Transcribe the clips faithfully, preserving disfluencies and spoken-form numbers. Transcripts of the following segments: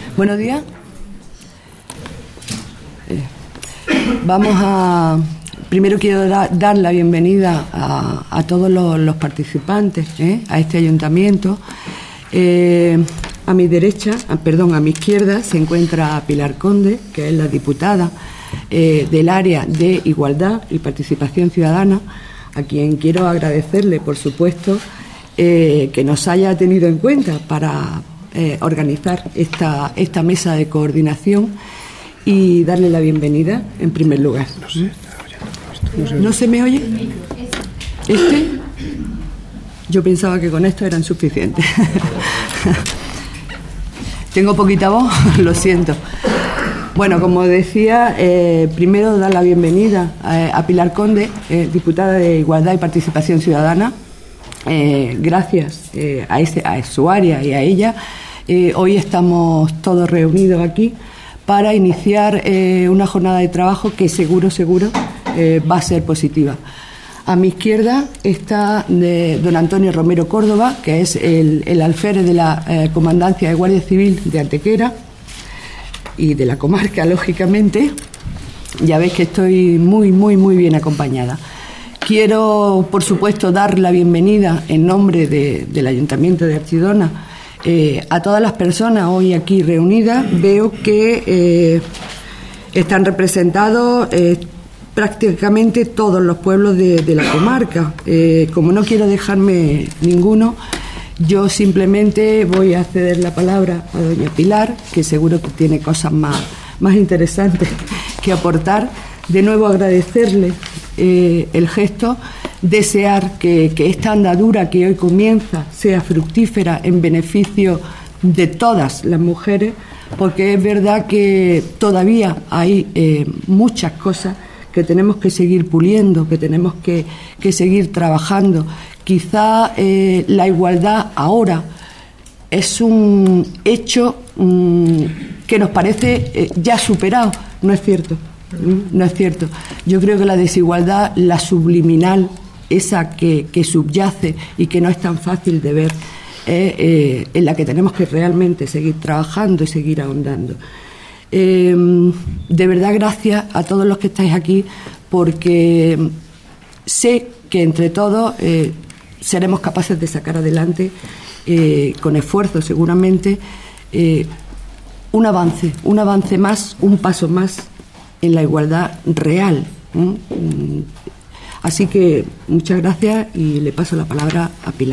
Buenos días. Eh, vamos a... Primero quiero da, dar la bienvenida a, a todos los, los participantes ¿eh? a este ayuntamiento. Eh, a mi derecha, a, perdón, a mi izquierda se encuentra Pilar Conde, que es la diputada eh, del área de Igualdad y Participación Ciudadana, a quien quiero agradecerle, por supuesto, eh, que nos haya tenido en cuenta para eh, organizar esta, esta mesa de coordinación y darle la bienvenida en primer lugar. No sé. ¿No se me oye? ¿Este? Yo pensaba que con esto eran suficientes. Tengo poquita voz, lo siento. Bueno, como decía, eh, primero dar la bienvenida a, a Pilar Conde, eh, diputada de Igualdad y Participación Ciudadana. Eh, gracias eh, a, ese, a su área y a ella, eh, hoy estamos todos reunidos aquí para iniciar eh, una jornada de trabajo que seguro, seguro eh, va a ser positiva. A mi izquierda está de don Antonio Romero Córdoba, que es el, el alférez de la eh, Comandancia de Guardia Civil de Antequera y de la comarca, lógicamente. Ya veis que estoy muy, muy, muy bien acompañada. Quiero, por supuesto, dar la bienvenida en nombre de, del Ayuntamiento de Archidona eh, a todas las personas hoy aquí reunidas. Veo que eh, están representados eh, prácticamente todos los pueblos de, de la comarca. Eh, como no quiero dejarme ninguno, yo simplemente voy a ceder la palabra a doña Pilar, que seguro que tiene cosas más, más interesantes que aportar. De nuevo agradecerle eh, el gesto, desear que, que esta andadura que hoy comienza sea fructífera en beneficio de todas las mujeres, porque es verdad que todavía hay eh, muchas cosas que tenemos que seguir puliendo, que tenemos que, que seguir trabajando. Quizá eh, la igualdad ahora es un hecho um, que nos parece eh, ya superado. No es cierto, ¿Mm? no es cierto. Yo creo que la desigualdad, la subliminal, esa que, que subyace y que no es tan fácil de ver, eh, eh, en la que tenemos que realmente seguir trabajando y seguir ahondando. Eh, de verdad, gracias a todos los que estáis aquí, porque sé que entre todos eh, seremos capaces de sacar adelante, eh, con esfuerzo seguramente, eh, un avance, un avance más, un paso más en la igualdad real. ¿eh? Así que muchas gracias y le paso la palabra a Pilar.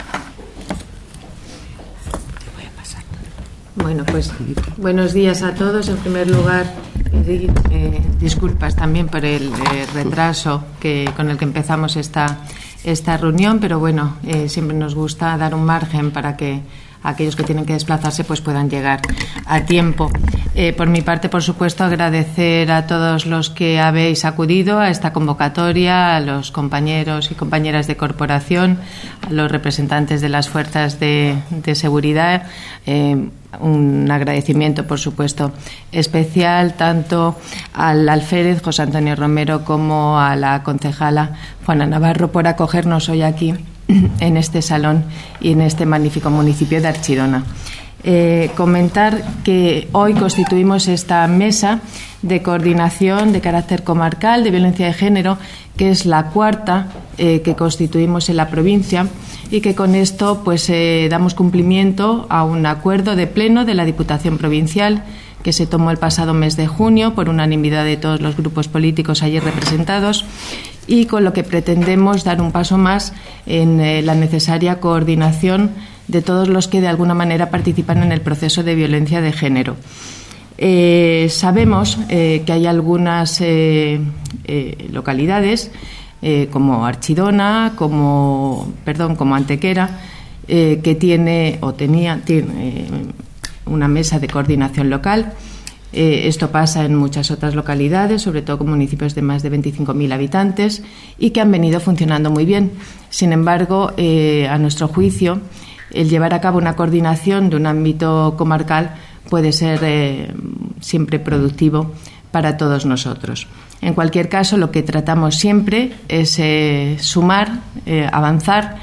Bueno, pues buenos días a todos. En primer lugar, eh, eh, disculpas también por el eh, retraso que, con el que empezamos esta, esta reunión, pero bueno, eh, siempre nos gusta dar un margen para que aquellos que tienen que desplazarse pues puedan llegar a tiempo. Eh, por mi parte, por supuesto, agradecer a todos los que habéis acudido a esta convocatoria, a los compañeros y compañeras de corporación, a los representantes de las fuerzas de, de seguridad. Eh, un agradecimiento, por supuesto, especial tanto al alférez José Antonio Romero como a la concejala Juana Navarro por acogernos hoy aquí en este salón y en este magnífico municipio de Archidona. Eh, comentar que hoy constituimos esta mesa de coordinación de carácter comarcal de violencia de género, que es la cuarta eh, que constituimos en la provincia, y que con esto pues eh, damos cumplimiento a un acuerdo de pleno de la Diputación Provincial que se tomó el pasado mes de junio por unanimidad de todos los grupos políticos allí representados, y con lo que pretendemos dar un paso más en eh, la necesaria coordinación de todos los que de alguna manera participan en el proceso de violencia de género. Eh, sabemos eh, que hay algunas eh, eh, localidades eh, como Archidona, como perdón, como Antequera, eh, que tiene o tenía tiene, eh, una mesa de coordinación local. Eh, esto pasa en muchas otras localidades, sobre todo con municipios de más de veinticinco mil habitantes, y que han venido funcionando muy bien. Sin embargo, eh, a nuestro juicio, el llevar a cabo una coordinación de un ámbito comarcal puede ser eh, siempre productivo para todos nosotros. En cualquier caso, lo que tratamos siempre es eh, sumar, eh, avanzar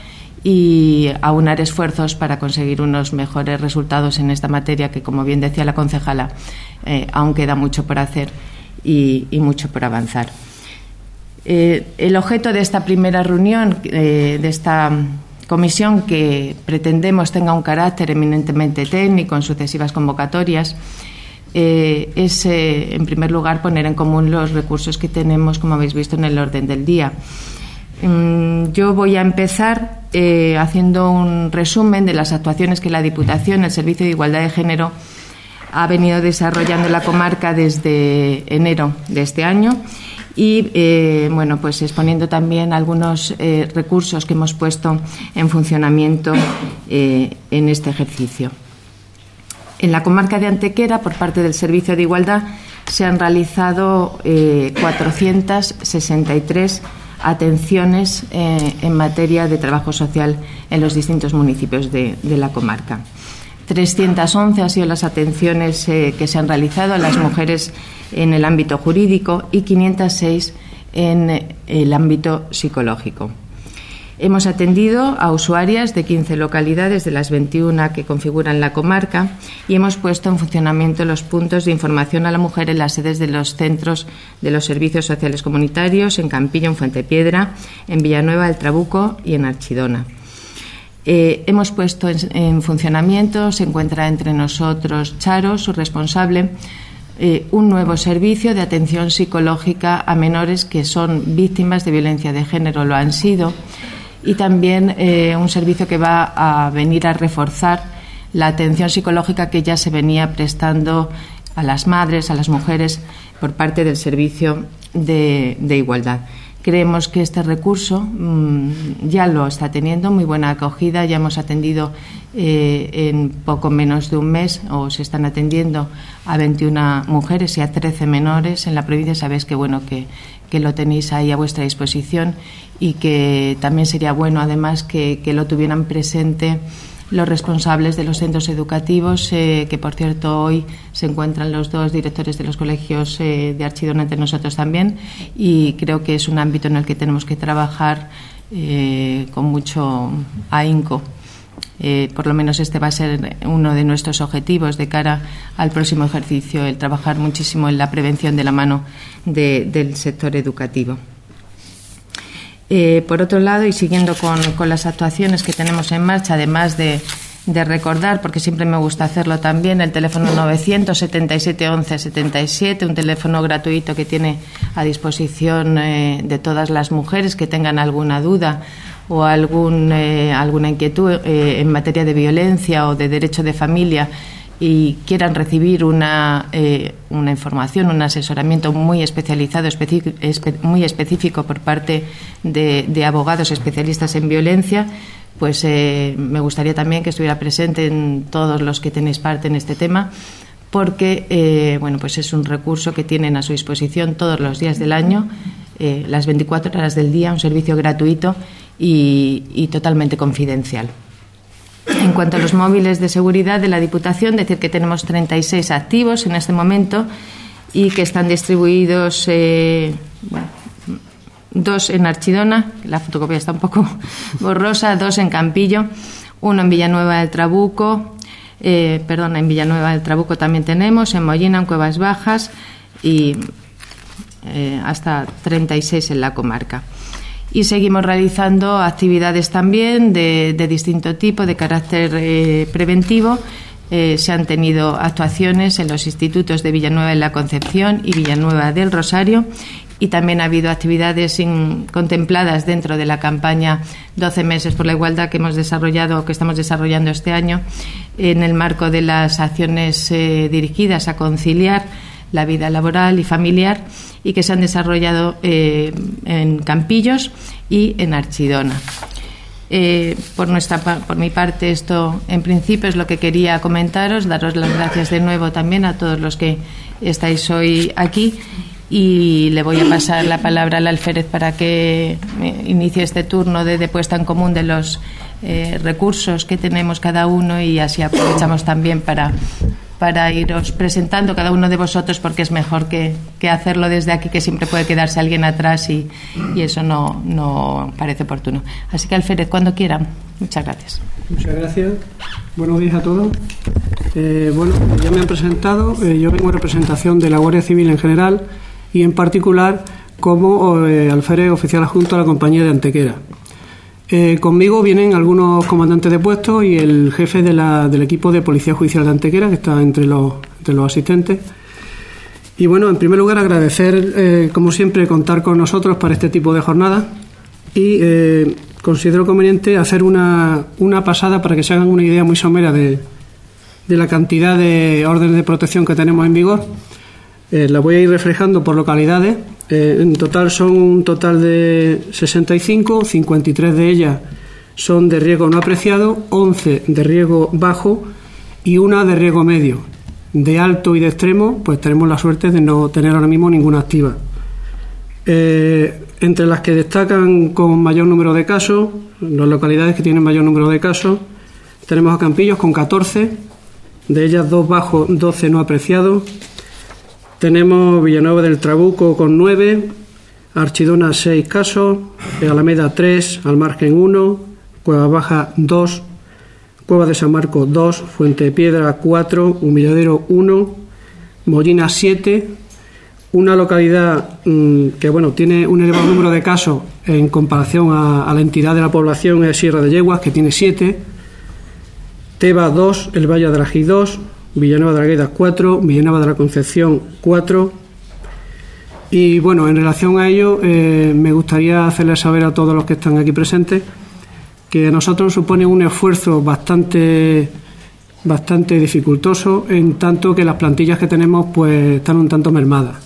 y aunar esfuerzos para conseguir unos mejores resultados en esta materia que, como bien decía la concejala, eh, aún queda mucho por hacer y, y mucho por avanzar. Eh, el objeto de esta primera reunión, eh, de esta comisión, que pretendemos tenga un carácter eminentemente técnico en sucesivas convocatorias, eh, es, eh, en primer lugar, poner en común los recursos que tenemos, como habéis visto, en el orden del día. Yo voy a empezar eh, haciendo un resumen de las actuaciones que la Diputación, el Servicio de Igualdad de Género, ha venido desarrollando en la comarca desde enero de este año y eh, bueno, pues exponiendo también algunos eh, recursos que hemos puesto en funcionamiento eh, en este ejercicio. En la comarca de Antequera, por parte del Servicio de Igualdad, se han realizado eh, cuatrocientas sesenta y tres atenciones eh, en materia de trabajo social en los distintos municipios de, de la comarca. trescientas once han sido las atenciones eh, que se han realizado a las mujeres en el ámbito jurídico y quinientas seis en eh, el ámbito psicológico. Hemos atendido a usuarias de quince localidades de las veintiuna que configuran la comarca y hemos puesto en funcionamiento los puntos de información a la mujer en las sedes de los centros de los servicios sociales comunitarios en Campillo, en Fuentepiedra, en Villanueva del Trabuco y en Archidona. Eh, hemos puesto en, en funcionamiento, se encuentra entre nosotros Charo, su responsable, eh, un nuevo servicio de atención psicológica a menores que son víctimas de violencia de género, lo han sido, y también eh, un servicio que va a venir a reforzar la atención psicológica que ya se venía prestando a las madres, a las mujeres, por parte del Servicio de, de Igualdad. Creemos que este recurso mmm, ya lo está teniendo muy buena acogida. Ya hemos atendido eh, en poco menos de un mes, o se están atendiendo a veintiuna mujeres y a trece menores en la provincia. Sabéis que bueno que, que lo tenéis ahí a vuestra disposición y que también sería bueno, además, que, que lo tuvieran presente los responsables de los centros educativos, eh, que por cierto hoy se encuentran los dos directores de los colegios eh, de Archidona entre nosotros también, y creo que es un ámbito en el que tenemos que trabajar eh, con mucho ahínco. Eh, por lo menos este va a ser uno de nuestros objetivos de cara al próximo ejercicio, el trabajar muchísimo en la prevención de la mano de, del sector educativo. Eh, por otro lado, y siguiendo con, con las actuaciones que tenemos en marcha, además de, de recordar, porque siempre me gusta hacerlo también, el teléfono novecientos setenta y siete once setenta y siete, un teléfono gratuito que tiene a disposición eh, de todas las mujeres que tengan alguna duda o algún, eh, alguna inquietud eh, en materia de violencia o de derecho de familia y quieran recibir una, eh, una información, un asesoramiento muy especializado, especi- espe- muy específico por parte de, de abogados especialistas en violencia, pues eh, me gustaría también que estuviera presente en todos los que tenéis parte en este tema, porque eh, bueno, pues es un recurso que tienen a su disposición todos los días del año, eh, las veinticuatro horas del día, un servicio gratuito y, y totalmente confidencial. En cuanto a los móviles de seguridad de la Diputación, decir que tenemos treinta y seis activos en este momento y que están distribuidos, eh, bueno, dos en Archidona, la fotocopia está un poco borrosa, dos en Campillo, uno en Villanueva del Trabuco, eh, perdón, en Villanueva del Trabuco también tenemos, en Mollina, en Cuevas Bajas y eh, hasta treinta y seis en la comarca. Y seguimos realizando actividades también de, de distinto tipo, de carácter eh, preventivo. Eh, se han tenido actuaciones en los institutos de Villanueva de la Concepción y Villanueva del Rosario, y también ha habido actividades in, contempladas dentro de la campaña doce meses por la igualdad que hemos desarrollado, que estamos desarrollando este año, en el marco de las acciones eh, dirigidas a conciliar la vida laboral y familiar, y que se han desarrollado eh, en Campillos y en Archidona. Eh, por nuestra por mi parte, esto en principio es lo que quería comentaros, daros las gracias de nuevo también a todos los que estáis hoy aquí, y le voy a pasar la palabra al alférez para que inicie este turno de, de puesta en común de los eh, recursos que tenemos cada uno, y así aprovechamos también para para iros presentando cada uno de vosotros, porque es mejor que, que hacerlo desde aquí, que siempre puede quedarse alguien atrás y, y eso no, no parece oportuno. Así que, Alférez, cuando quieran. Muchas gracias. Muchas gracias. Buenos días a todos. Eh, bueno, ya me han presentado. Eh, yo vengo en representación de la Guardia Civil en general y en particular como eh, alférez oficial adjunto a la compañía de Antequera. Eh, conmigo vienen algunos comandantes de puesto y el jefe de la, del equipo de Policía Judicial de Antequera, que está entre los, entre los asistentes. Y bueno, en primer lugar agradecer, eh, como siempre, contar con nosotros para este tipo de jornadas y eh, considero conveniente hacer una, una pasada para que se hagan una idea muy somera de, de la cantidad de órdenes de protección que tenemos en vigor. Eh, la voy a ir reflejando por localidades. Eh, en total son un total de sesenta y cinco, cincuenta y tres de ellas son de riesgo no apreciado, once de riesgo bajo y una de riesgo medio. De alto y de extremo, pues tenemos la suerte de no tener ahora mismo ninguna activa. Eh, entre las que destacan con mayor número de casos, las localidades que tienen mayor número de casos, tenemos a Campillos con catorce, de ellas dos bajos, doce no apreciados. Tenemos Villanueva del Trabuco con nueve, Archidona seis casos, Alameda tres, Almargen uno, Cueva Baja dos, Cueva de San Marcos dos, Fuente de Piedra cuatro, Humilladero uno, Mollina siete, una localidad mmm, que bueno tiene un elevado número de casos en comparación a, a la entidad de la población, es Sierra de Yeguas, que tiene siete, Teba dos, El Valle de Ají dos, Villanueva de la Guedas cuatro, Villanueva de la Concepción cuatro. Y bueno, en relación a ello, eh, me gustaría hacerles saber a todos los que están aquí presentes que a nosotros supone un esfuerzo bastante, bastante dificultoso, en tanto que las plantillas que tenemos pues están un tanto mermadas.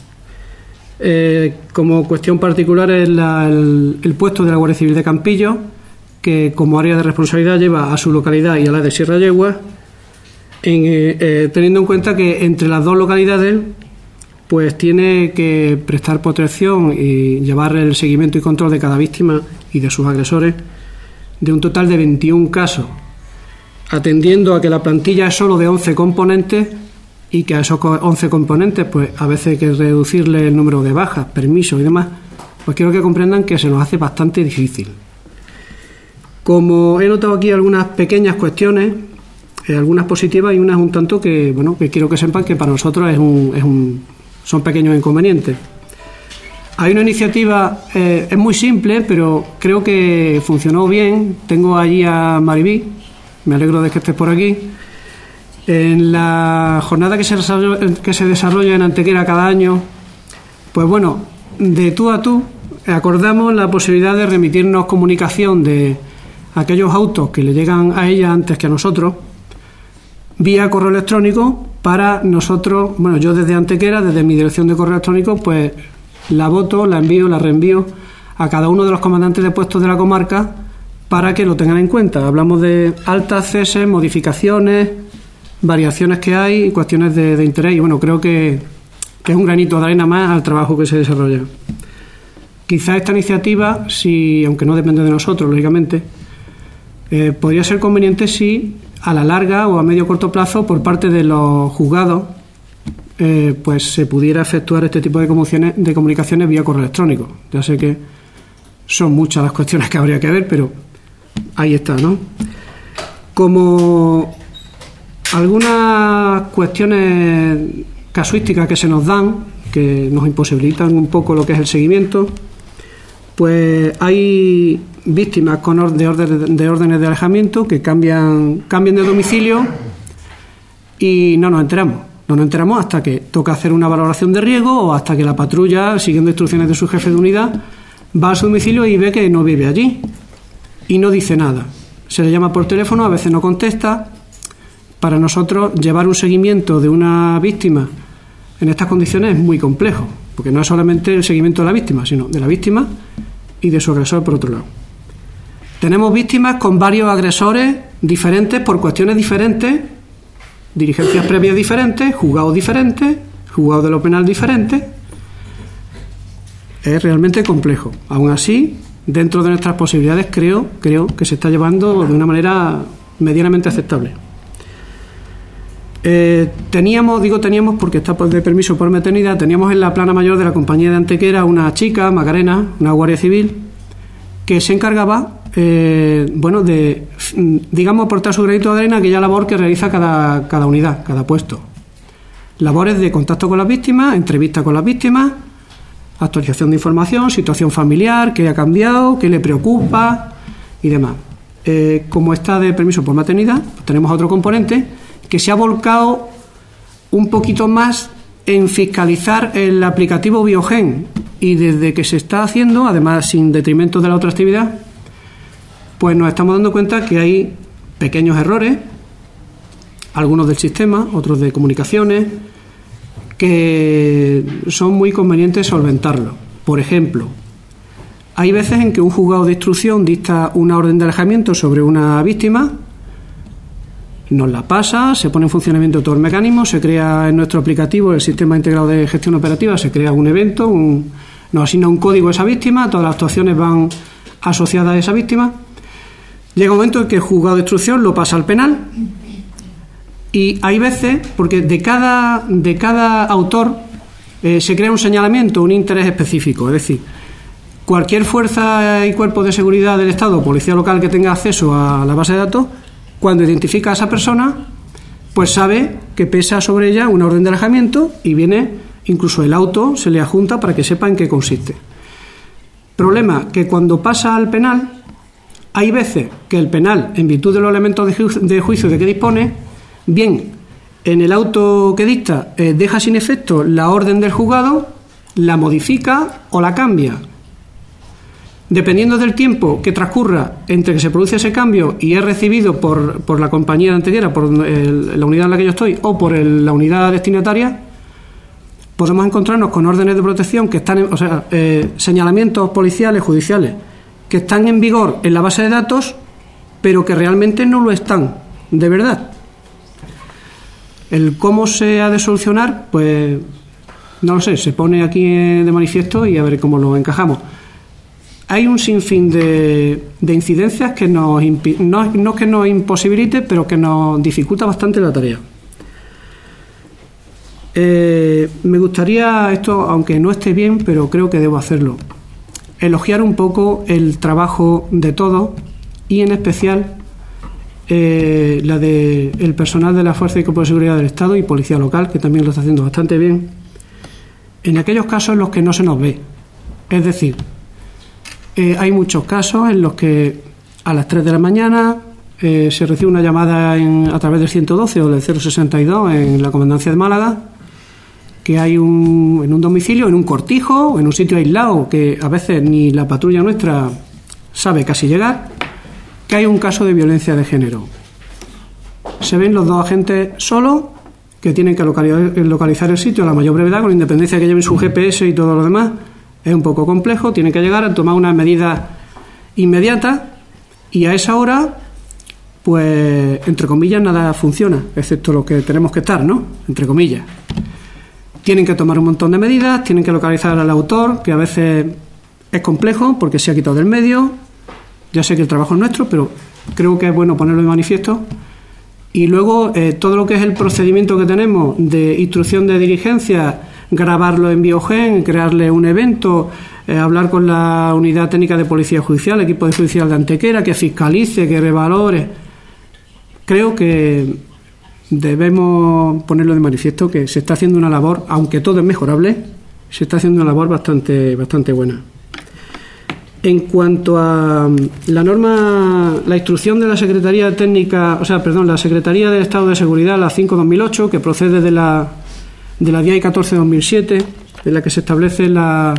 Eh, como cuestión particular es la, el, el puesto de la Guardia Civil de Campillos, que como área de responsabilidad lleva a su localidad y a la de Sierra Yeguas. En, eh, teniendo en cuenta que entre las dos localidades pues tiene que prestar protección y llevar el seguimiento y control de cada víctima y de sus agresores, de un total de veintiún casos, atendiendo a que la plantilla es solo de once componentes y que a esos once componentes pues a veces hay que reducirle el número de bajas, permisos y demás, pues quiero que comprendan que se nos hace bastante difícil. Como he notado aquí algunas pequeñas cuestiones, Eh, algunas positivas y unas un tanto que bueno que quiero que sepan que para nosotros es un, es un, son pequeños inconvenientes. Hay una iniciativa, eh, es muy simple, pero creo que funcionó bien. Tengo allí a Maribí, me alegro de que estés por aquí. En la jornada que se desarrolla, que se desarrolla en Antequera cada año, pues bueno, de tú a tú acordamos la posibilidad de remitirnos comunicación de aquellos autos que le llegan a ella antes que a nosotros, vía correo electrónico, para nosotros, bueno, yo desde Antequera, desde mi dirección de correo electrónico, pues la voto, la envío, la reenvío a cada uno de los comandantes de puestos de la comarca para que lo tengan en cuenta. Hablamos de altas, ceses, modificaciones, variaciones que hay y cuestiones de, de interés, y bueno, creo que, que es un granito de arena más al trabajo que se desarrolla. Quizá esta iniciativa, si, aunque no depende de nosotros, lógicamente, eh, podría ser conveniente si a la larga o a medio corto plazo por parte de los juzgados eh, pues se pudiera efectuar este tipo de comunicaciones, de comunicaciones vía correo electrónico. Ya sé que son muchas las cuestiones que habría que ver, pero ahí está, ¿no? Como algunas cuestiones casuísticas que se nos dan, que nos imposibilitan un poco lo que es el seguimiento, pues hay víctimas con or- de, orden, de órdenes de alejamiento que cambian, cambian de domicilio y no nos enteramos. No nos enteramos hasta que toca hacer una valoración de riesgo o hasta que la patrulla, siguiendo instrucciones de su jefe de unidad, va a su domicilio y ve que no vive allí y no dice nada. Se le llama por teléfono, a veces no contesta. Para nosotros llevar un seguimiento de una víctima en estas condiciones es muy complejo, porque no es solamente el seguimiento de la víctima, sino de la víctima y de su agresor por otro lado. Tenemos víctimas con varios agresores diferentes por cuestiones diferentes, diligencias previas diferentes, juzgados diferentes, juzgados de lo penal diferentes. Es realmente complejo. Aún así, dentro de nuestras posibilidades, creo, creo que se está llevando de una manera medianamente aceptable. Eh, teníamos, digo teníamos porque está de permiso por maternidad, teníamos en la plana mayor de la compañía de Antequera una chica, Macarena, una guardia civil, que se encargaba, eh, bueno, de, digamos, aportar su granito de arena a aquella labor que realiza cada, cada unidad, cada puesto. Labores de contacto con las víctimas, entrevista con las víctimas, actualización de información, situación familiar, qué ha cambiado, qué le preocupa y demás. Eh, como está de permiso por maternidad, pues tenemos otro componente que se ha volcado un poquito más en fiscalizar el aplicativo Biogen, y desde que se está haciendo, además sin detrimento de la otra actividad, pues nos estamos dando cuenta que hay pequeños errores, algunos del sistema, otros de comunicaciones, que son muy convenientes solventarlo. Por ejemplo, hay veces en que un juzgado de instrucción dicta una orden de alejamiento sobre una víctima, nos la pasa, se pone en funcionamiento todo el mecanismo, se crea en nuestro aplicativo, el sistema integrado de gestión operativa, se crea un evento, un, nos asigna un código a esa víctima, todas las actuaciones van asociadas a esa víctima. Llega un momento en que el juzgado de instrucción lo pasa al penal, y hay veces, porque de cada, de cada autor eh, se crea un señalamiento, un interés específico, es decir, cualquier fuerza y cuerpo de seguridad del Estado, policía local que tenga acceso a la base de datos, cuando identifica a esa persona, pues sabe que pesa sobre ella una orden de alejamiento y viene, incluso el auto se le adjunta para que sepa en qué consiste. Problema, que cuando pasa al penal, hay veces que el penal, en virtud de los elementos de, ju- de juicio de que dispone, bien, en el auto que dicta eh, deja sin efecto la orden del juzgado, la modifica o la cambia. Dependiendo del tiempo que transcurra entre que se produce ese cambio y es recibido por, por la compañía de Antequera, por el, la unidad en la que yo estoy, o por el, la unidad destinataria, podemos encontrarnos con órdenes de protección que están, en, o sea, eh, señalamientos policiales, judiciales, que están en vigor en la base de datos, pero que realmente no lo están, de verdad. El cómo se ha de solucionar, pues no lo sé, se pone aquí de manifiesto y a ver cómo lo encajamos. Hay un sinfín de, de incidencias que nos impi- no, no que nos imposibilite, pero que nos dificulta bastante la tarea. Eh, me gustaría, esto aunque no esté bien, pero creo que debo hacerlo, elogiar un poco el trabajo de todos y en especial eh, la de el personal de la Fuerza y Cuerpo de Seguridad del Estado y Policía Local, que también lo está haciendo bastante bien, en aquellos casos en los que no se nos ve. Es decir, Eh, hay muchos casos en los que a las tres de la mañana eh, se recibe una llamada en, a través del ciento doce o del cero sesenta y dos en la Comandancia de Málaga, que hay un, en un domicilio, en un cortijo o en un sitio aislado que a veces ni la patrulla nuestra sabe casi llegar, que hay un caso de violencia de género. Se ven los dos agentes solos, que tienen que localizar, localizar el sitio a la mayor brevedad, con independencia de que lleven su G P S y todo lo demás. Es un poco complejo, tienen que llegar a tomar unas medidas inmediatas y a esa hora, pues, entre comillas, nada funciona, excepto lo que tenemos que estar, ¿no? Entre comillas. Tienen que tomar un montón de medidas, tienen que localizar al autor, que a veces es complejo porque se ha quitado del medio. Ya sé que el trabajo es nuestro, pero creo que es bueno ponerlo de manifiesto. Y luego, eh, todo lo que es el procedimiento que tenemos de instrucción de diligencia, grabarlo en Biogen, crearle un evento, eh, hablar con la unidad técnica de policía judicial, equipo de judicial de Antequera, que fiscalice, que revalore. Creo que debemos ponerlo de manifiesto, que se está haciendo una labor, aunque todo es mejorable, se está haciendo una labor bastante, bastante buena. En cuanto a la norma, la instrucción de la Secretaría Técnica, o sea, perdón, la Secretaría de Estado de Seguridad, la cinco barra dos mil ocho, que procede de la de la D I A catorce barra dos mil siete, en la que se establece la,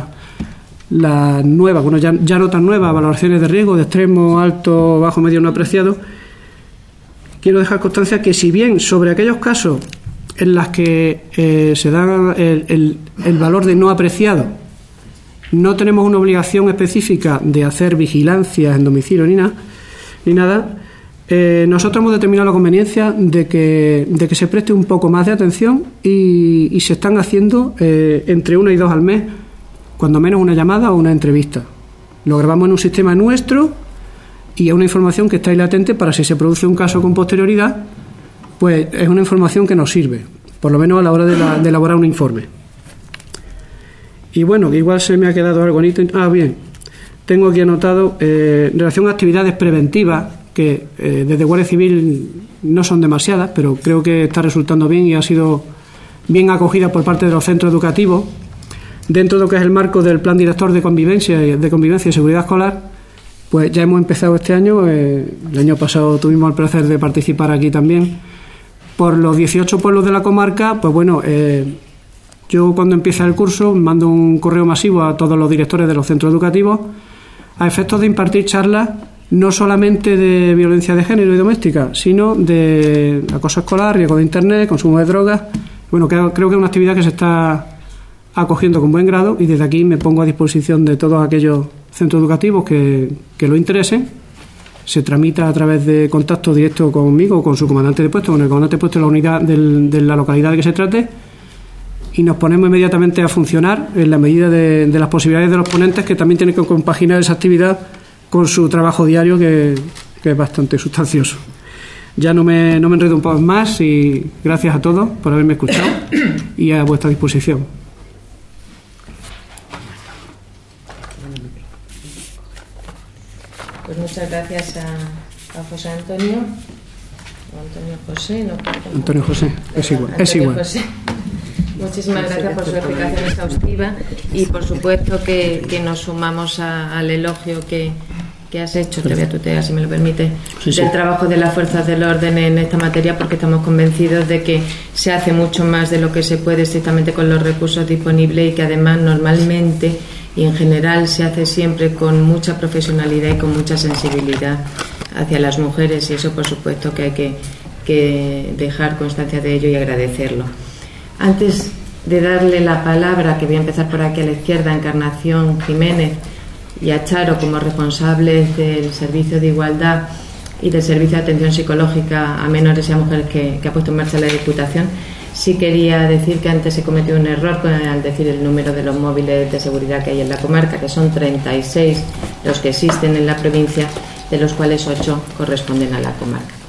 la nueva, bueno, ya, ya no tan nueva, valoraciones de riesgo de extremo, alto, bajo, medio no apreciado. Quiero dejar constancia que si bien sobre aquellos casos en los que eh, se da el, el, el valor de no apreciado, no tenemos una obligación específica de hacer vigilancia en domicilio ni nada, ni nada Eh, nosotros hemos determinado la conveniencia de que, de que se preste un poco más de atención y, y se están haciendo eh, entre una y dos al mes, cuando menos una llamada o una entrevista. Lo grabamos en un sistema nuestro y es una información que está ahí latente para si se produce un caso con posterioridad, pues es una información que nos sirve, por lo menos a la hora de, la, de elaborar un informe. Y bueno, que igual se me ha quedado algo bonito. Ah, bien, tengo aquí anotado, eh, en relación a actividades preventivas, que eh, desde Guardia Civil no son demasiadas, pero creo que está resultando bien y ha sido bien acogida por parte de los centros educativos, dentro de lo que es el marco del Plan Director de Convivencia, de Convivencia y Seguridad Escolar. Pues ya hemos empezado este año, eh, el año pasado tuvimos el placer de participar aquí también, por los dieciocho pueblos de la comarca. Pues bueno, eh, yo cuando empieza el curso mando un correo masivo a todos los directores de los centros educativos a efectos de impartir charlas no solamente de violencia de género y doméstica, sino de acoso escolar, riesgo de internet, consumo de drogas. Bueno, creo, creo que es una actividad que se está acogiendo con buen grado, y desde aquí me pongo a disposición de todos aquellos centros educativos que, que lo interesen. Se tramita a través de contacto directo conmigo o con su comandante de puesto, con el comandante de puesto de la unidad del, de la localidad de que se trate, y nos ponemos inmediatamente a funcionar en la medida de, de las posibilidades de los ponentes, que también tienen que compaginar esa actividad con su trabajo diario, que, que es bastante sustancioso. Ya no me, no me enredo un poco más, y gracias a todos por haberme escuchado y a vuestra disposición. Pues muchas gracias a, a José Antonio. Antonio José, no. Antonio José, es igual. Antonio Es igual. José. Muchísimas gracias por su explicación exhaustiva, y por supuesto que, que nos sumamos a, al elogio que, que has hecho, te voy a tutear si me lo permite, sí, sí. del trabajo de las fuerzas del orden en esta materia, porque estamos convencidos de que se hace mucho más de lo que se puede estrictamente con los recursos disponibles, y que además normalmente y en general se hace siempre con mucha profesionalidad y con mucha sensibilidad hacia las mujeres, y eso por supuesto que hay que, que dejar constancia de ello y agradecerlo. Antes de darle la palabra, que voy a empezar por aquí a la izquierda, a Encarnación Jiménez y a Charo como responsables del Servicio de Igualdad y del Servicio de Atención Psicológica a Menores y a Mujeres que, que ha puesto en marcha la Diputación, sí quería decir que antes se cometió un error al decir el número de los móviles de seguridad que hay en la comarca, que son treinta y seis los que existen en la provincia, de los cuales ocho corresponden a la comarca.